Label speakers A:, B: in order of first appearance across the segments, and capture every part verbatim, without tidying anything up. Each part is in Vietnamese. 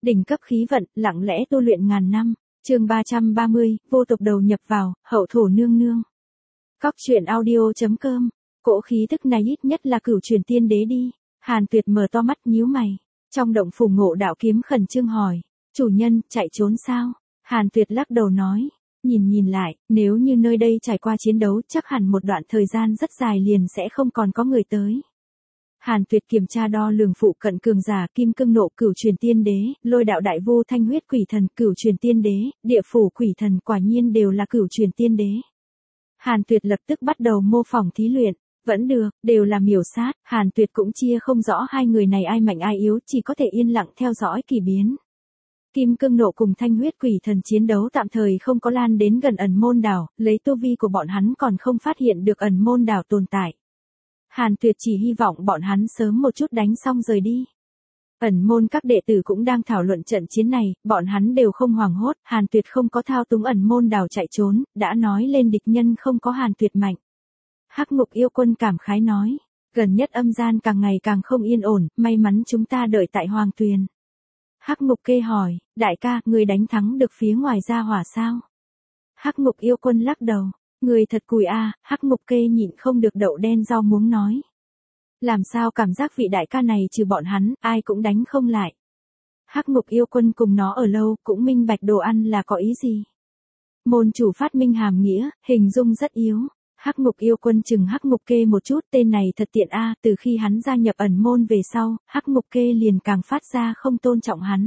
A: Đỉnh cấp khí vận, lặng lẽ tu luyện ngàn năm. Chương ba trăm ba mươi, vô tục đầu nhập vào, hậu thổ nương nương. Cóc truyện audio.com. Cỗ khí tức này ít nhất là cửu truyền tiên đế đi. Hàn Tuyệt mở to mắt nhíu mày. Trong động phủ Ngộ Đạo Kiếm khẩn trương hỏi, chủ nhân, chạy trốn sao? Hàn Tuyệt lắc đầu nói, nhìn nhìn lại, nếu như nơi đây trải qua chiến đấu chắc hẳn một đoạn thời gian rất dài liền sẽ không còn có người tới. Hàn Tuyệt kiểm tra đo lường phụ cận cường giả Kim Cương Nộ cửu truyền tiên đế, Lôi Đạo Đại Vu Thanh Huyết Quỷ Thần cửu truyền tiên đế, Địa Phủ Quỷ Thần quả nhiên đều là cửu truyền tiên đế. Hàn Tuyệt lập tức bắt đầu mô phỏng thí luyện, vẫn được, đều là miểu sát, Hàn Tuyệt cũng chia không rõ hai người này ai mạnh ai yếu, chỉ có thể yên lặng theo dõi kỳ biến. Kim Cương Nộ cùng Thanh Huyết Quỷ Thần chiến đấu tạm thời không có lan đến gần ẩn môn đảo, lấy tu vi của bọn hắn còn không phát hiện được ẩn môn đảo tồn tại. Hàn Tuyệt chỉ hy vọng bọn hắn sớm một chút đánh xong rời đi. Ẩn môn các đệ tử cũng đang thảo luận trận chiến này, bọn hắn đều không hoảng hốt, Hàn Tuyệt không có thao túng ẩn môn đảo chạy trốn, đã nói lên địch nhân không có Hàn Tuyệt mạnh. Hắc Ngục Yêu Quân cảm khái nói, gần nhất âm gian càng ngày càng không yên ổn, may mắn chúng ta đợi tại Hoàng Tuyền. Hắc Ngục Kê hỏi, đại ca, người đánh thắng được phía ngoài gia hỏa sao? Hắc Ngục Yêu Quân lắc đầu, người thật cùi a, à, Hắc Ngục Kê nhịn không được đậu đen rau muống nói. Làm sao cảm giác vị đại ca này trừ bọn hắn, ai cũng đánh không lại. Hắc Ngục Yêu Quân cùng nó ở lâu, cũng minh bạch đồ ăn là có ý gì. Môn chủ phát minh hàm nghĩa, hình dung rất yếu. Hắc Ngục Yêu Quân chừng Hắc Ngục Kê một chút, tên này thật tiện a, à, từ khi hắn gia nhập ẩn môn về sau, Hắc Ngục Kê liền càng phát ra không tôn trọng hắn.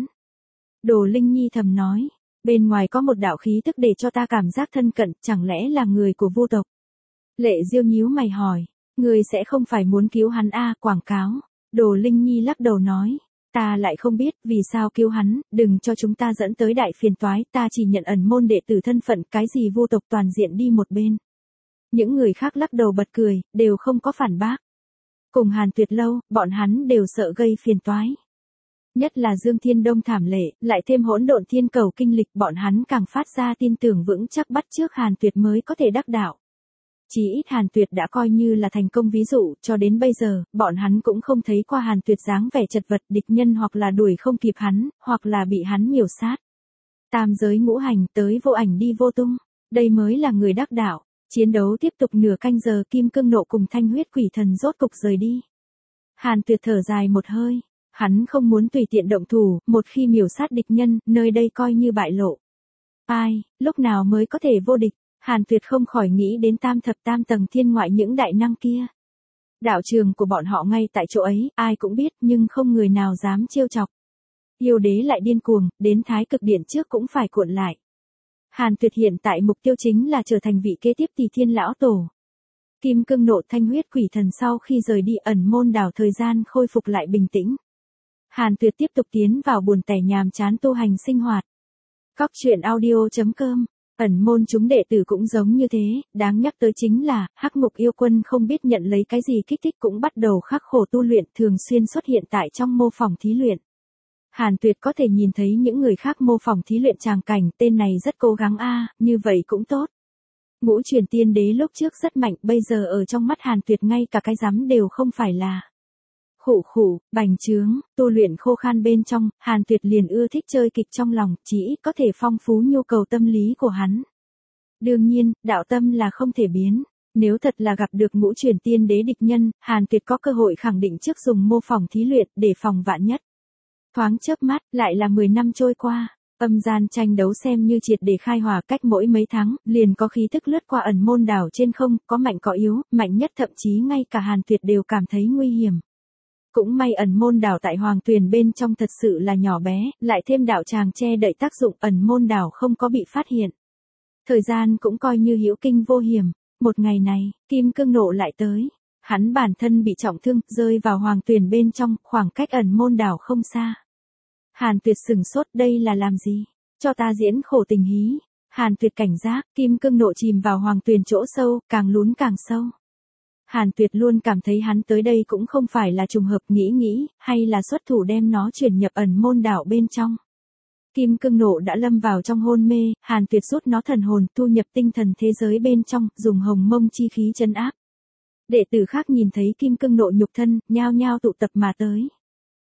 A: Đồ Linh Nhi thầm nói, bên ngoài có một đạo khí tức để cho ta cảm giác thân cận, chẳng lẽ là người của vô tộc? Lệ Diêu nhíu mày hỏi, người sẽ không phải muốn cứu hắn a, à, quảng cáo. Đồ Linh Nhi lắc đầu nói, ta lại không biết vì sao cứu hắn, đừng cho chúng ta dẫn tới đại phiền toái, ta chỉ nhận ẩn môn đệ tử thân phận, cái gì vô tộc toàn diện đi một bên. Những người khác lắc đầu bật cười, đều không có phản bác. Cùng Hàn Tuyệt lâu, bọn hắn đều sợ gây phiền toái. Nhất là Dương Thiên Đông thảm lệ, lại thêm hỗn độn thiên cầu kinh lịch, bọn hắn càng phát ra tin tưởng vững chắc bắt trước Hàn Tuyệt mới có thể đắc đạo. Chỉ ít Hàn Tuyệt đã coi như là thành công ví dụ, cho đến bây giờ, bọn hắn cũng không thấy qua Hàn Tuyệt dáng vẻ chật vật, địch nhân hoặc là đuổi không kịp hắn, hoặc là bị hắn miểu sát. Tam giới ngũ hành tới vô ảnh đi vô tung, đây mới là người đắc đạo. Chiến đấu tiếp tục nửa canh giờ, Kim Cương Nộ cùng Thanh Huyết Quỷ Thần rốt cục rời đi. Hàn Tuyệt thở dài một hơi, hắn không muốn tùy tiện động thủ, một khi miểu sát địch nhân, nơi đây coi như bại lộ. Ai, lúc nào mới có thể vô địch? Hàn Tuyệt không khỏi nghĩ đến tam thập tam tầng thiên ngoại những đại năng kia. Đạo trường của bọn họ ngay tại chỗ ấy, ai cũng biết nhưng không người nào dám trêu chọc. Yêu đế lại điên cuồng, đến thái cực điện trước cũng phải cuộn lại. Hàn Tuyệt hiện tại mục tiêu chính là trở thành vị kế tiếp Tỳ Thiên Lão Tổ. Kim Cương Nộ Thanh Huyết Quỷ Thần sau khi rời đi ẩn môn đảo thời gian khôi phục lại bình tĩnh. Hàn Tuyệt tiếp tục tiến vào buồn tẻ nhàm chán tu hành sinh hoạt. Cóc truyện audio.com. Ẩn môn chúng đệ tử cũng giống như thế, đáng nhắc tới chính là, Hắc Ngục Yêu Quân không biết nhận lấy cái gì kích thích cũng bắt đầu khắc khổ tu luyện, thường xuyên xuất hiện tại trong mô phỏng thí luyện. Hàn Tuyệt có thể nhìn thấy những người khác mô phỏng thí luyện tràng cảnh, tên này rất cố gắng a, à, như vậy cũng tốt. Ngũ truyền tiên đế lúc trước rất mạnh, bây giờ ở trong mắt Hàn Tuyệt ngay cả cái rắm đều không phải là. Khụ khụ, bành trướng, tu luyện khô khan bên trong, Hàn Tuyệt liền ưa thích chơi kịch trong lòng, chỉ ít có thể phong phú nhu cầu tâm lý của hắn. Đương nhiên, đạo tâm là không thể biến. Nếu thật là gặp được ngũ truyền tiên đế địch nhân, Hàn Tuyệt có cơ hội khẳng định trước dùng mô phỏng thí luyện để phòng vạn nhất. Thoáng chớp mắt, lại là mười năm trôi qua, âm gian tranh đấu xem như triệt để khai hỏa, cách mỗi mấy tháng, liền có khí tức lướt qua ẩn môn đảo trên không, có mạnh có yếu, mạnh nhất thậm chí ngay cả Hàn Tuyệt đều cảm thấy nguy hiểm. Cũng may ẩn môn đảo tại Hoàng Tuyền bên trong thật sự là nhỏ bé, lại thêm đạo tràng che đậy tác dụng, ẩn môn đảo không có bị phát hiện. Thời gian cũng coi như hữu kinh vô hiểm, một ngày này, Kim Cương Nộ lại tới. Hắn bản thân bị trọng thương, rơi vào Hoàng Tuyền bên trong, khoảng cách ẩn môn đảo không xa. Hàn Tuyệt sừng sốt, đây là làm gì? Cho ta diễn khổ tình hí. Hàn Tuyệt cảnh giác, Kim Cương Nộ chìm vào Hoàng Tuyền chỗ sâu, càng lún càng sâu. Hàn Tuyệt luôn cảm thấy hắn tới đây cũng không phải là trùng hợp, nghĩ nghĩ, hay là xuất thủ đem nó chuyển nhập ẩn môn đảo bên trong. Kim Cương Nộ đã lâm vào trong hôn mê, Hàn Tuyệt rút nó thần hồn, thu nhập tinh thần thế giới bên trong, dùng hồng mông chi khí trấn áp. Đệ tử khác nhìn thấy Kim Cương Nộ nhục thân, nhao nhao tụ tập mà tới.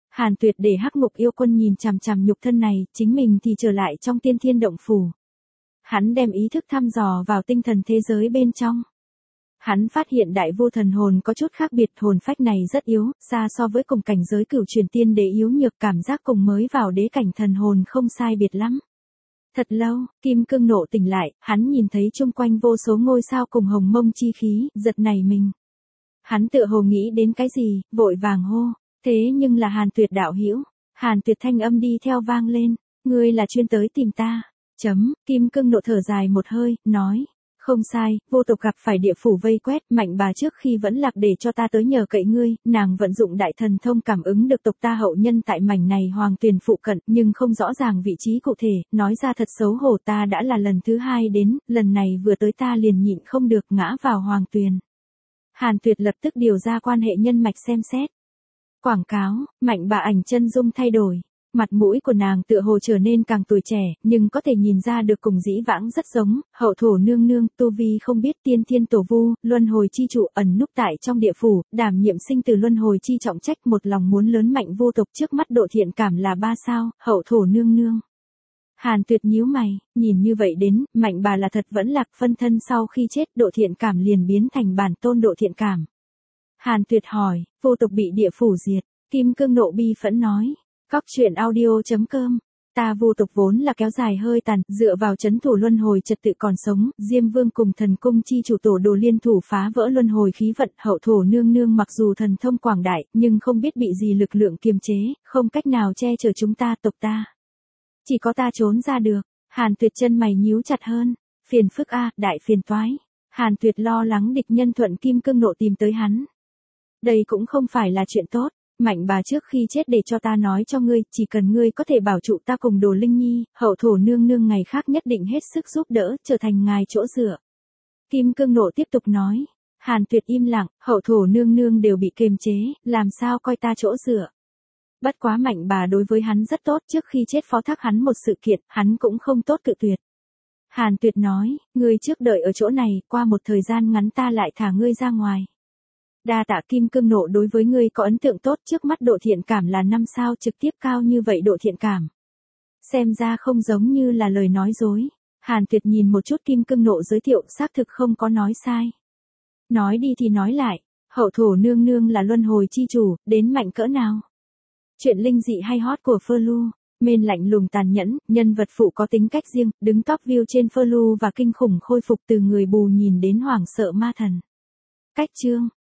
A: Hàn Tuyệt để Hắc Ngục yêu quân nhìn chằm chằm nhục thân này, chính mình thì trở lại trong Tiên Thiên động phủ. Hắn đem ý thức thăm dò vào tinh thần thế giới bên trong. Hắn phát hiện đại vô thần hồn có chút khác biệt, hồn phách này rất yếu, xa so với cùng cảnh giới cửu truyền tiên đế yếu nhược, cảm giác cùng mới vào đế cảnh thần hồn không sai biệt lắm. Thật lâu, Kim Cương Nộ tỉnh lại, hắn nhìn thấy chung quanh vô số ngôi sao cùng hồng mông chi khí, giật nảy mình. Hắn tựa hồ nghĩ đến cái gì, vội vàng hô, thế nhưng là Hàn Tuyệt đạo hữu. Hàn Tuyệt thanh âm đi theo vang lên, ngươi là chuyên tới tìm ta. Chấm, Kim Cương Nộ thở dài một hơi, nói, không sai, vô tộc gặp phải địa phủ vây quét, mạnh bà trước khi vẫn lạc để cho ta tới nhờ cậy ngươi, nàng vận dụng đại thần thông cảm ứng được tộc ta hậu nhân tại mảnh này hoàng tuyền phụ cận, nhưng không rõ ràng vị trí cụ thể, nói ra thật xấu hổ, ta đã là lần thứ hai đến, lần này vừa tới ta liền nhịn không được ngã vào hoàng tuyền. Hàn Tuyệt lập tức điều ra quan hệ nhân mạch xem xét. Quảng cáo, mạnh bà ảnh chân dung thay đổi. Mặt mũi của nàng tựa hồ trở nên càng tuổi trẻ, nhưng có thể nhìn ra được cùng dĩ vãng rất giống, hậu thổ nương nương, tu vi không biết, tiên thiên tổ vu, luân hồi chi trụ ẩn núp tại trong địa phủ, đảm nhiệm sinh từ luân hồi chi trọng trách, một lòng muốn lớn mạnh vô tộc, trước mắt độ thiện cảm là ba sao, hậu thổ nương nương. Hàn Tuyệt nhíu mày, nhìn như vậy đến, mạnh bà là thật vẫn lạc, phân thân sau khi chết độ thiện cảm liền biến thành bản tôn độ thiện cảm. Hàn Tuyệt hỏi, vô tộc bị địa phủ diệt, Kim Cương Nộ bi phẫn nói. Cóc truyện audio chấm com, ta vô tộc vốn là kéo dài hơi tàn, dựa vào chấn thủ luân hồi trật tự còn sống, Diêm Vương cùng thần cung chi chủ tổ đồ liên thủ phá vỡ luân hồi khí vận, hậu thổ nương nương mặc dù thần thông quảng đại, nhưng không biết bị gì lực lượng kiềm chế, không cách nào che chở chúng ta tộc ta. Chỉ có ta trốn ra được. Hàn Tuyệt chân mày nhíu chặt hơn, phiền phức a, đại phiền toái. Hàn Tuyệt lo lắng địch nhân thuận Kim Cương Nộ tìm tới hắn. Đây cũng không phải là chuyện tốt. Mạnh bà trước khi chết để cho ta nói cho ngươi, chỉ cần ngươi có thể bảo trụ ta cùng Đồ Linh Nhi, hậu thổ nương nương ngày khác nhất định hết sức giúp đỡ, trở thành ngài chỗ dựa. Kim Cương Nộ tiếp tục nói. Hàn Tuyệt im lặng, hậu thổ nương nương đều bị kiềm chế, làm sao coi ta chỗ dựa. Bất quá mạnh bà đối với hắn rất tốt, trước khi chết phó thác hắn một sự kiện, hắn cũng không tốt cự tuyệt. Hàn Tuyệt nói, ngươi trước đợi ở chỗ này, qua một thời gian ngắn ta lại thả ngươi ra ngoài. Đa tạ. Kim Cương Nộ đối với ngươi có ấn tượng tốt, trước mắt độ thiện cảm là năm sao, trực tiếp cao như vậy độ thiện cảm. Xem ra không giống như là lời nói dối. Hàn Tuyệt nhìn một chút Kim Cương Nộ giới thiệu, xác thực không có nói sai. Nói đi thì nói lại, hậu thổ nương nương là luân hồi chi chủ, đến mạnh cỡ nào? Chuyện linh dị hay hot của Flu. Mên lạnh lùng tàn nhẫn, nhân vật phụ có tính cách riêng, đứng top view trên Flu và kinh khủng khôi phục từ người bù nhìn đến hoảng sợ ma thần. Cách chương